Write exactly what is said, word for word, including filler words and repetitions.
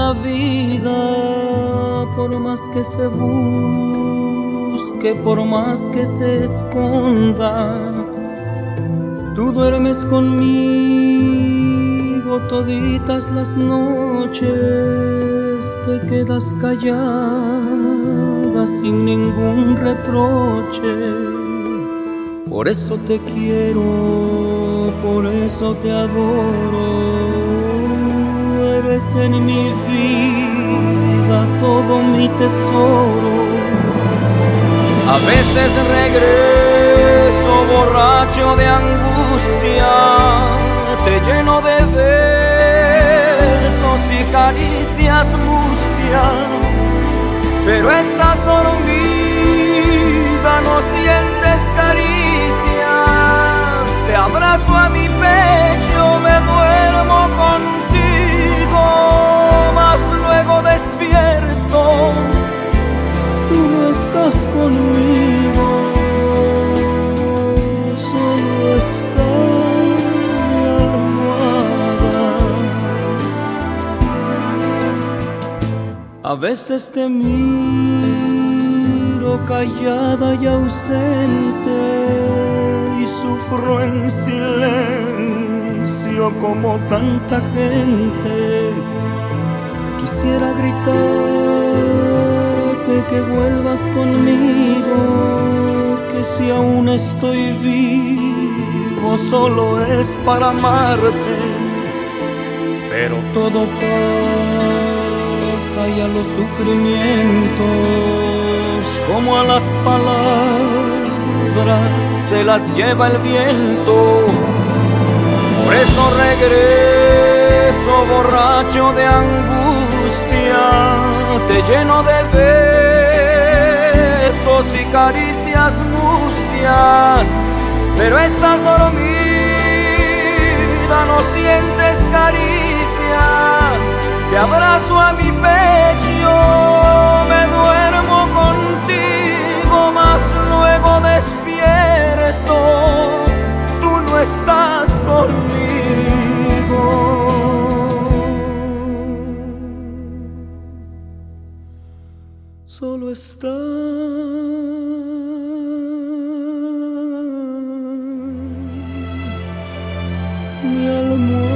la vida, por más que se busque, por más que se esconda, tú duermes conmigo toditas las noches, te quedas callada sin ningún reproche. Por eso te quiero, por eso te adoro. Eres en mi vida todo mi tesoro. A veces regreso borracho de angustia, te lleno de besos y caricias mustias, pero estás dormida, no sientes caricias. Te abrazo a mi pecho, me duermo contigo, mas luego despierto, tú no estás conmigo, solo está mi almohada. A veces te miro callada y ausente y sufro en silencio como tanta gente. Quisiera gritarte que vuelvas conmigo, que si aún estoy vivo solo es para amarte, pero todo pasa y a los sufrimientos, como a las palabras, se las lleva el viento. Por eso regreso borracho de angustia, te lleno de besos y caricias mustias, pero estás dormida, no sientes caricias. Te abrazo a mi pecho, me duermo contigo, mas luego despierto, tú no estás conmigo, solo está mi almohada.